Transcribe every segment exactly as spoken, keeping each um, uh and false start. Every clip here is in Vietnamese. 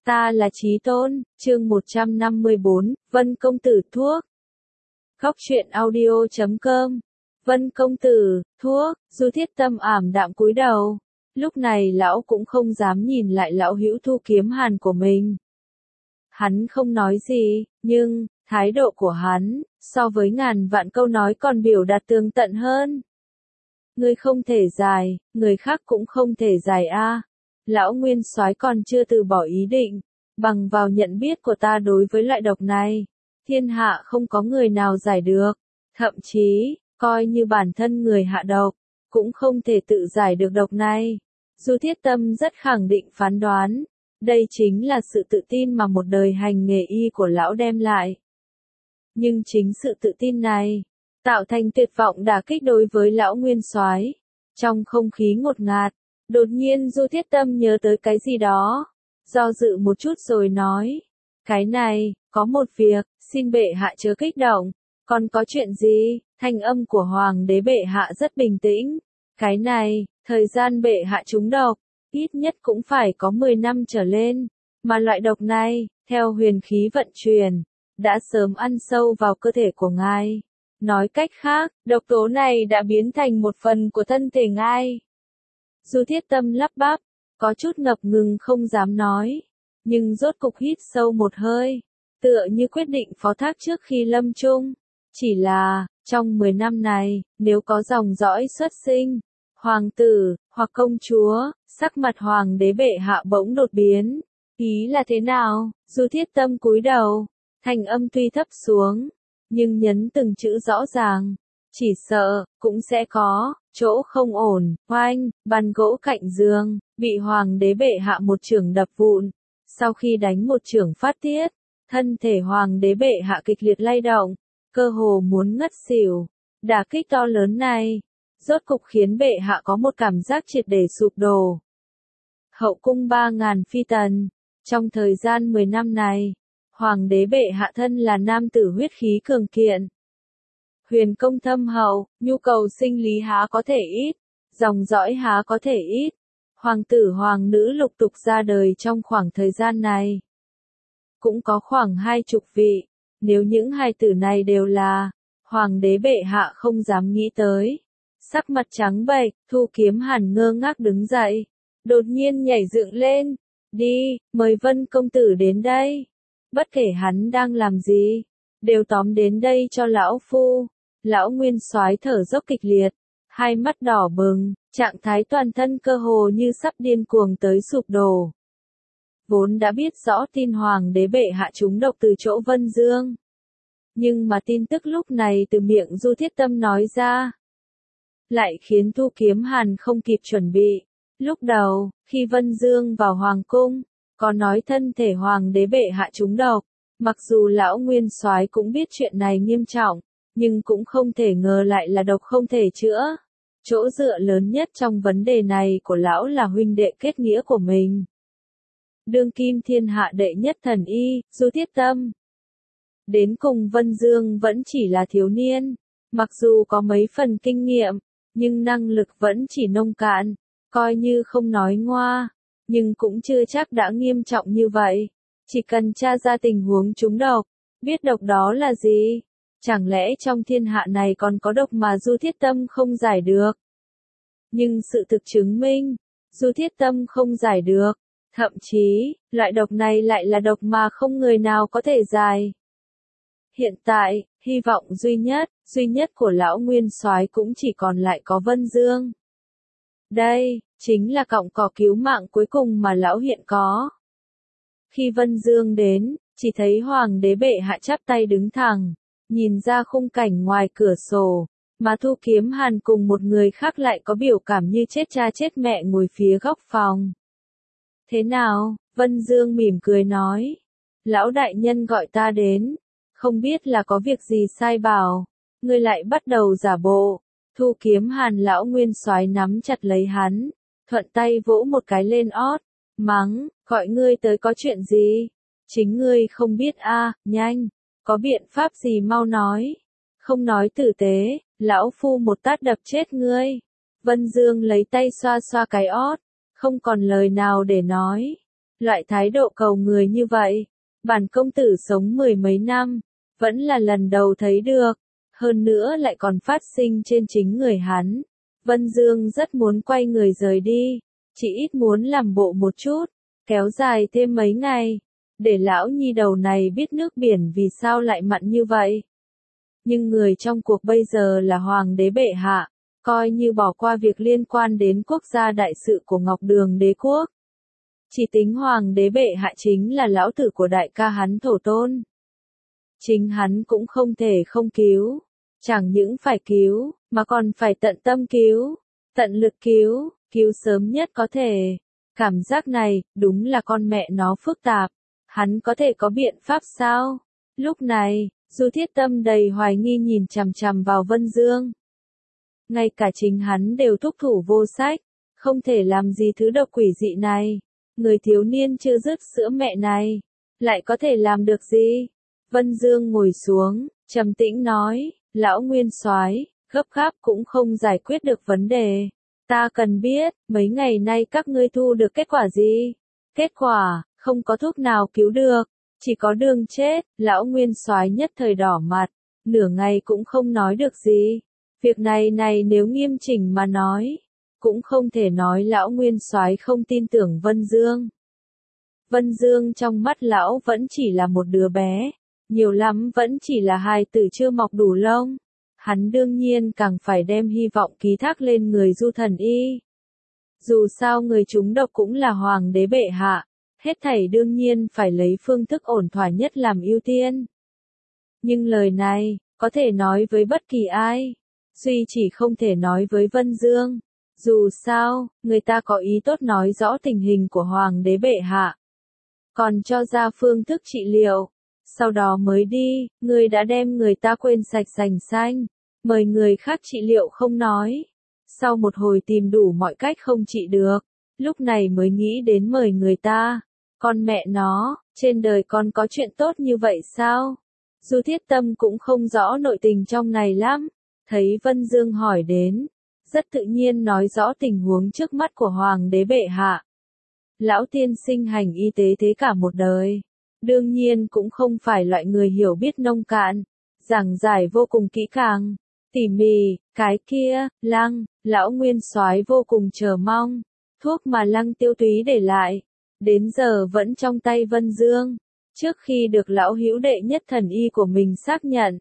Ta là Chí Tôn, chương một trăm năm mươi bốn, Vân Công Tử thuốc. Góc truyện audio chấm com. Vân Công Tử, thuốc, Du Thiết Tâm ảm đạm cúi đầu. Lúc này lão cũng không dám nhìn lại lão hữu Thu Kiếm Hàn của mình. Hắn không nói gì, nhưng, thái độ của hắn, so với ngàn vạn câu nói còn biểu đạt tường tận hơn. Ngươi không thể giải, người khác cũng không thể giải a. Lão Nguyên Soái còn chưa từ bỏ ý định, bằng vào nhận biết của ta đối với loại độc này, thiên hạ không có người nào giải được, thậm chí, coi như bản thân người hạ độc, cũng không thể tự giải được độc này. Du Thiết Tâm rất khẳng định phán đoán, đây chính là sự tự tin mà một đời hành nghề y của lão đem lại. Nhưng chính sự tự tin này, tạo thành tuyệt vọng đả kích đối với lão Nguyên Soái. Trong không khí ngột ngạt, đột nhiên Du Thiết Tâm nhớ tới cái gì đó, do dự một chút rồi nói, cái này, có một việc, xin bệ hạ chớ kích động, còn có chuyện gì? Thanh âm của Hoàng đế bệ hạ rất bình tĩnh, cái này, thời gian bệ hạ trúng độc, ít nhất cũng phải có mười năm trở lên, mà loại độc này, theo huyền khí vận chuyển, đã sớm ăn sâu vào cơ thể của ngài. Nói cách khác, độc tố này đã biến thành một phần của thân thể ngài. Du Thiết Tâm lắp bắp, có chút ngập ngừng không dám nói, nhưng rốt cục hít sâu một hơi, tựa như quyết định phó thác trước khi lâm chung. Chỉ là, trong mười năm này, nếu có dòng dõi xuất sinh, hoàng tử, hoặc công chúa, sắc mặt hoàng đế bệ hạ bỗng đột biến. Ý là thế nào? Du Thiết Tâm cúi đầu, thanh âm tuy thấp xuống, nhưng nhấn từng chữ rõ ràng. Chỉ sợ, cũng sẽ có, chỗ không ổn, oanh, bàn gỗ cạnh giường, bị hoàng đế bệ hạ một chưởng đập vụn. Sau khi đánh một chưởng phát tiết, thân thể hoàng đế bệ hạ kịch liệt lay động, cơ hồ muốn ngất xỉu. Đả kích to lớn này, rốt cục khiến bệ hạ có một cảm giác triệt để sụp đổ. Hậu cung ba ngàn phi tần, trong thời gian mười năm này, hoàng đế bệ hạ thân là nam tử huyết khí cường kiện. Huyền công thâm hậu, nhu cầu sinh lý há có thể ít, dòng dõi há có thể ít. Hoàng tử hoàng nữ lục tục ra đời trong khoảng thời gian này. Cũng có khoảng hai chục vị, nếu những hài tử này đều là, hoàng đế bệ hạ không dám nghĩ tới. Sắc mặt trắng bệch, Thu Kiếm Hàn ngơ ngác đứng dậy, đột nhiên nhảy dựng lên, đi, mời Vân Công Tử đến đây. Bất kể hắn đang làm gì, đều tóm đến đây cho lão phu. Lão Nguyên Soái thở dốc kịch liệt, hai mắt đỏ bừng, trạng thái toàn thân cơ hồ như sắp điên cuồng tới sụp đổ. Vốn đã biết rõ tin hoàng đế bệ hạ trúng độc từ chỗ Vân Dương, nhưng mà tin tức lúc này từ miệng Du Thiết Tâm nói ra, lại khiến Thu Kiếm Hàn không kịp chuẩn bị. Lúc đầu, khi Vân Dương vào hoàng cung, có nói thân thể hoàng đế bệ hạ trúng độc, mặc dù lão Nguyên Soái cũng biết chuyện này nghiêm trọng, nhưng cũng không thể ngờ lại là độc không thể chữa. Chỗ dựa lớn nhất trong vấn đề này của lão là huynh đệ kết nghĩa của mình. Đương kim thiên hạ đệ nhất thần y, Du Thiết Tâm. Đến cùng Vân Dương vẫn chỉ là thiếu niên, mặc dù có mấy phần kinh nghiệm, nhưng năng lực vẫn chỉ nông cạn, coi như không nói ngoa, nhưng cũng chưa chắc đã nghiêm trọng như vậy. Chỉ cần tra ra tình huống trúng độc, biết độc đó là gì, chẳng lẽ trong thiên hạ này còn có độc mà Du Thiết Tâm không giải được? Nhưng sự thực chứng minh, Du Thiết Tâm không giải được, thậm chí, loại độc này lại là độc mà không người nào có thể giải. Hiện tại, hy vọng duy nhất, duy nhất của lão Nguyên Soái cũng chỉ còn lại có Vân Dương. Đây, chính là cọng cỏ cứu mạng cuối cùng mà lão hiện có. Khi Vân Dương đến, chỉ thấy hoàng đế bệ hạ chắp tay đứng thẳng, nhìn ra khung cảnh ngoài cửa sổ, mà Thu Kiếm Hàn cùng một người khác lại có biểu cảm như chết cha chết mẹ ngồi phía góc phòng. Thế nào? Vân Dương mỉm cười nói. Lão đại nhân gọi ta đến, không biết là có việc gì sai bảo, ngươi lại bắt đầu giả bộ. Thu Kiếm Hàn lão Nguyên Soái nắm chặt lấy hắn, thuận tay vỗ một cái lên ót, mắng, gọi ngươi tới có chuyện gì? Chính ngươi không biết a, à, nhanh, có biện pháp gì mau nói. Không nói tử tế, lão phu một tát đập chết ngươi. Vân Dương lấy tay xoa xoa cái ót, không còn lời nào để nói. Loại thái độ cầu người như vậy, bản công tử sống mười mấy năm, vẫn là lần đầu thấy được, hơn nữa lại còn phát sinh trên chính người hắn. Vân Dương rất muốn quay người rời đi, chỉ ít muốn làm bộ một chút, kéo dài thêm mấy ngày, để lão nhi đầu này biết nước biển vì sao lại mặn như vậy. Nhưng người trong cuộc bây giờ là Hoàng đế bệ hạ, coi như bỏ qua việc liên quan đến quốc gia đại sự của Ngọc Đường đế quốc. Chỉ tính Hoàng đế bệ hạ chính là lão tử của đại ca hắn thổ tôn. Chính hắn cũng không thể không cứu, chẳng những phải cứu, mà còn phải tận tâm cứu, tận lực cứu, cứu sớm nhất có thể. Cảm giác này, đúng là con mẹ nó phức tạp, hắn có thể có biện pháp sao? Lúc này, Du Thiết Tâm đầy hoài nghi nhìn chằm chằm vào Vân Dương. Ngay cả chính hắn đều thúc thủ vô sách, không thể làm gì thứ độc quỷ dị này. Người thiếu niên chưa dứt sữa mẹ này, lại có thể làm được gì? Vân Dương ngồi xuống, trầm tĩnh nói, lão nguyên soái, gấp gáp cũng không giải quyết được vấn đề. Ta cần biết, mấy ngày nay các ngươi thu được kết quả gì? Kết quả, không có thuốc nào cứu được, chỉ có đường chết. Lão nguyên soái nhất thời đỏ mặt, nửa ngày cũng không nói được gì. Việc này này nếu nghiêm chỉnh mà nói, cũng không thể nói lão nguyên soái không tin tưởng Vân Dương. Vân Dương trong mắt lão vẫn chỉ là một đứa bé, nhiều lắm vẫn chỉ là hài tử chưa mọc đủ lông. Hắn đương nhiên càng phải đem hy vọng ký thác lên người Du Thần Y. Dù sao người trúng độc cũng là Hoàng đế bệ hạ, hết thảy đương nhiên phải lấy phương thức ổn thỏa nhất làm ưu tiên. Nhưng lời này, có thể nói với bất kỳ ai, duy chỉ không thể nói với Vân Dương. Dù sao, người ta có ý tốt nói rõ tình hình của Hoàng đế bệ hạ, còn cho ra phương thức trị liệu, sau đó mới đi. Người đã đem người ta quên sạch sành xanh, mời người khác trị liệu không nói, sau một hồi tìm đủ mọi cách không trị được, lúc này mới nghĩ đến mời người ta. Con mẹ nó, trên đời còn có chuyện tốt như vậy sao? Du Thiết Tâm cũng không rõ nội tình trong này lắm, thấy Vân Dương hỏi đến, rất tự nhiên nói rõ tình huống trước mắt của Hoàng đế bệ hạ. Lão tiên sinh hành y tế thế cả một đời, đương nhiên cũng không phải loại người hiểu biết nông cạn, giảng giải vô cùng kỹ càng, tỉ mỉ. Cái kia, Lăng, lão nguyên soái vô cùng chờ mong, thuốc mà Lăng Tiêu Túy để lại, đến giờ vẫn trong tay Vân Dương, trước khi được lão hữu đệ nhất thần y của mình xác nhận.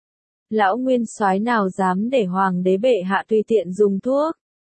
Lão nguyên soái nào dám để Hoàng đế bệ hạ tùy tiện dùng thuốc.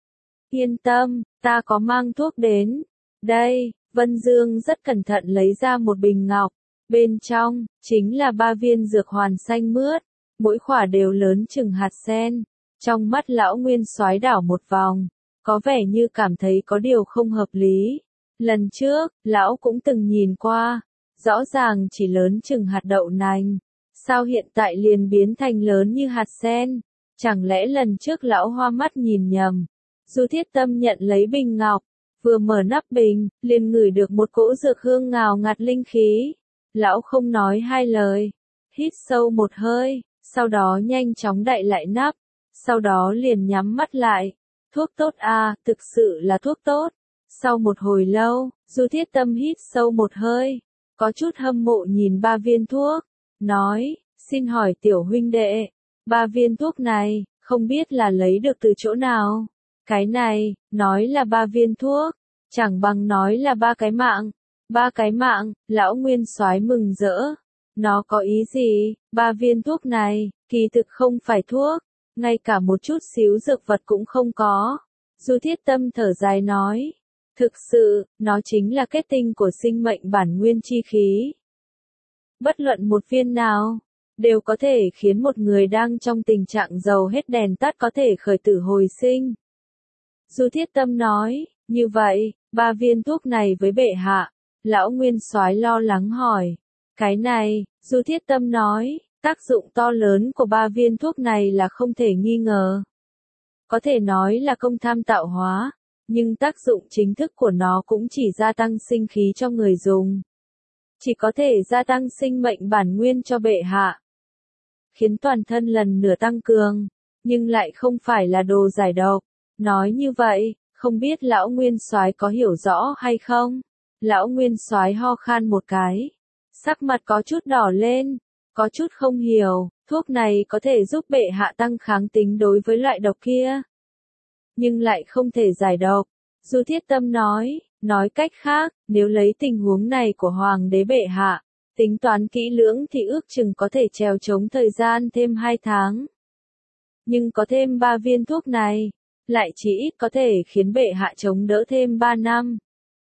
Yên tâm, ta có mang thuốc đến. Đây, Vân Dương rất cẩn thận lấy ra một bình ngọc, bên trong, chính là ba viên dược hoàn xanh mướt, mỗi khỏa đều lớn chừng hạt sen. Trong mắt lão nguyên soái đảo một vòng, có vẻ như cảm thấy có điều không hợp lý. Lần trước, lão cũng từng nhìn qua, rõ ràng chỉ lớn chừng hạt đậu nành. Sao hiện tại liền biến thành lớn như hạt sen? Chẳng lẽ lần trước lão hoa mắt nhìn nhầm? Du Thiết Tâm nhận lấy bình ngọc, vừa mở nắp bình, liền ngửi được một cỗ dược hương ngào ngạt linh khí. Lão không nói hai lời, hít sâu một hơi, sau đó nhanh chóng đậy lại nắp, sau đó liền nhắm mắt lại. Thuốc tốt à, thực sự là thuốc tốt. Sau một hồi lâu, Du Thiết Tâm hít sâu một hơi, có chút hâm mộ nhìn ba viên thuốc, nói, xin hỏi tiểu huynh đệ, ba viên thuốc này, không biết là lấy được từ chỗ nào? Cái này, nói là ba viên thuốc, chẳng bằng nói là ba cái mạng. Ba cái mạng, lão nguyên soái mừng rỡ. Nó có ý gì? Ba viên thuốc này, kỳ thực không phải thuốc, ngay cả một chút xíu dược vật cũng không có. Du Thiết Tâm thở dài nói, thực sự, nó chính là kết tinh của sinh mệnh bản nguyên chi khí. Bất luận một viên nào, đều có thể khiến một người đang trong tình trạng dầu hết đèn tắt có thể khởi tử hồi sinh. Du Thiết Tâm nói, như vậy, ba viên thuốc này với bệ hạ. Lão nguyên soái lo lắng hỏi, cái này, Du Thiết Tâm nói, tác dụng to lớn của ba viên thuốc này là không thể nghi ngờ. Có thể nói là công tham tạo hóa, nhưng tác dụng chính thức của nó cũng chỉ gia tăng sinh khí cho người dùng. Chỉ có thể gia tăng sinh mệnh bản nguyên cho bệ hạ, khiến toàn thân lần nửa tăng cường, nhưng lại không phải là đồ giải độc. Nói như vậy, không biết lão nguyên soái có hiểu rõ hay không? Lão Nguyên Soái ho khan một cái, sắc mặt có chút đỏ lên, có chút không hiểu, thuốc này có thể giúp bệ hạ tăng kháng tính đối với loại độc kia, nhưng lại không thể giải độc. Du Thiết Tâm nói, nói cách khác, nếu lấy tình huống này của Hoàng đế bệ hạ, tính toán kỹ lưỡng thì ước chừng có thể trèo chống thời gian thêm hai tháng. Nhưng có thêm ba viên thuốc này, lại chỉ ít có thể khiến bệ hạ chống đỡ thêm ba năm.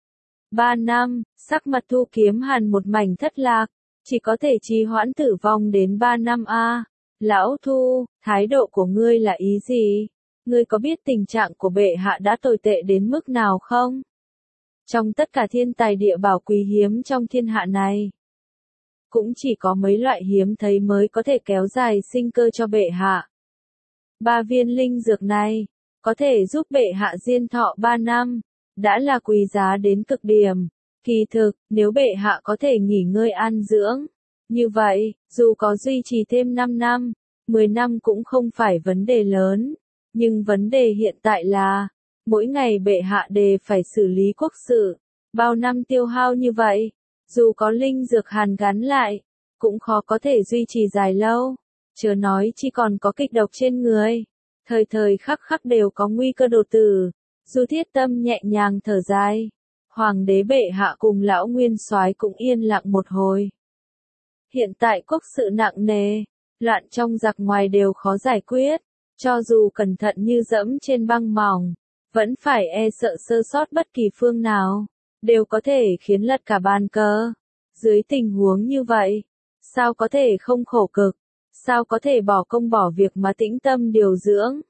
Ba năm, sắc mặt Thu Kiếm Hàn một mảnh thất lạc, chỉ có thể trì hoãn tử vong đến ba năm a. Lão Thu, thái độ của ngươi là ý gì? Ngươi có biết tình trạng của bệ hạ đã tồi tệ đến mức nào không? Trong tất cả thiên tài địa bảo quý hiếm trong thiên hạ này, cũng chỉ có mấy loại hiếm thấy mới có thể kéo dài sinh cơ cho bệ hạ. Ba viên linh dược này, có thể giúp bệ hạ diên thọ ba năm, đã là quý giá đến cực điểm. Kỳ thực, nếu bệ hạ có thể nghỉ ngơi an dưỡng, như vậy, dù có duy trì thêm năm năm, mười năm cũng không phải vấn đề lớn. Nhưng vấn đề hiện tại là, mỗi ngày bệ hạ đều phải xử lý quốc sự, bao năm tiêu hao như vậy, dù có linh dược hàn gắn lại, cũng khó có thể duy trì dài lâu, chớ nói chỉ còn có kịch độc trên người, thời thời khắc khắc đều có nguy cơ đột tử. Du Thiết Tâm nhẹ nhàng thở dài, Hoàng đế bệ hạ cùng Lão Nguyên Soái cũng yên lặng một hồi. Hiện tại quốc sự nặng nề, loạn trong giặc ngoài đều khó giải quyết. Cho dù cẩn thận như dẫm trên băng mỏng, vẫn phải e sợ sơ sót bất kỳ phương nào, đều có thể khiến lật cả bàn cờ. Dưới tình huống như vậy, sao có thể không khổ cực, sao có thể bỏ công bỏ việc mà tĩnh tâm điều dưỡng.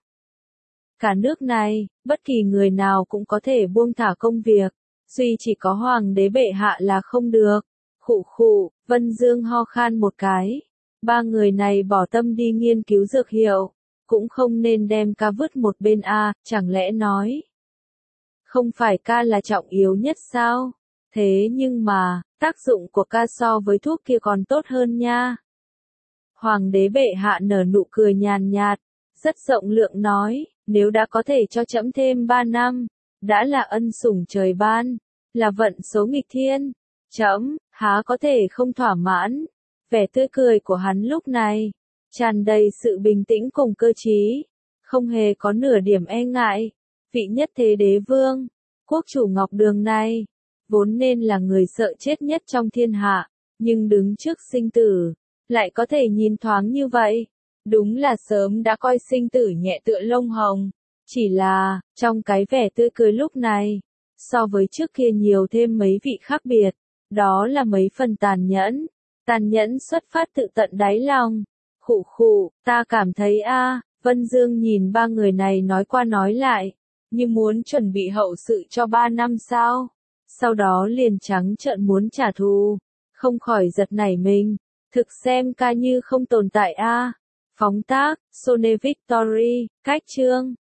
Cả nước này, bất kỳ người nào cũng có thể buông thả công việc, duy chỉ có Hoàng đế bệ hạ là không được. Khụ khụ, Vân Dương ho khan một cái, ba người này bỏ tâm đi nghiên cứu dược hiệu. Cũng không nên đem ca vứt một bên a, chẳng lẽ nói. Không phải ca là trọng yếu nhất sao? Thế nhưng mà, tác dụng của ca so với thuốc kia còn tốt hơn nha. Hoàng đế bệ hạ nở nụ cười nhàn nhạt, rất rộng lượng nói, nếu đã có thể cho trẫm thêm ba năm, đã là ân sủng trời ban, là vận số nghịch thiên. Trẫm, há có thể không thỏa mãn. Vẻ tươi cười của hắn lúc này tràn đầy sự bình tĩnh cùng cơ trí, không hề có nửa điểm e ngại. Vị nhất thế đế vương, quốc chủ Ngọc Đường này, vốn nên là người sợ chết nhất trong thiên hạ, nhưng đứng trước sinh tử, lại có thể nhìn thoáng như vậy, đúng là sớm đã coi sinh tử nhẹ tựa lông hồng. Chỉ là, trong cái vẻ tươi cười lúc này, so với trước kia nhiều thêm mấy vị khác biệt, đó là mấy phần tàn nhẫn, tàn nhẫn xuất phát tự tận đáy lòng. Khụ khụ, ta cảm thấy a, Vân Dương nhìn ba người này nói qua nói lại, như muốn chuẩn bị hậu sự cho ba năm sao, sau đó liền trắng trợn muốn trả thù, không khỏi giật nảy mình, thực xem ca như không tồn tại a. Phóng tác, Sone Victory, cách chương.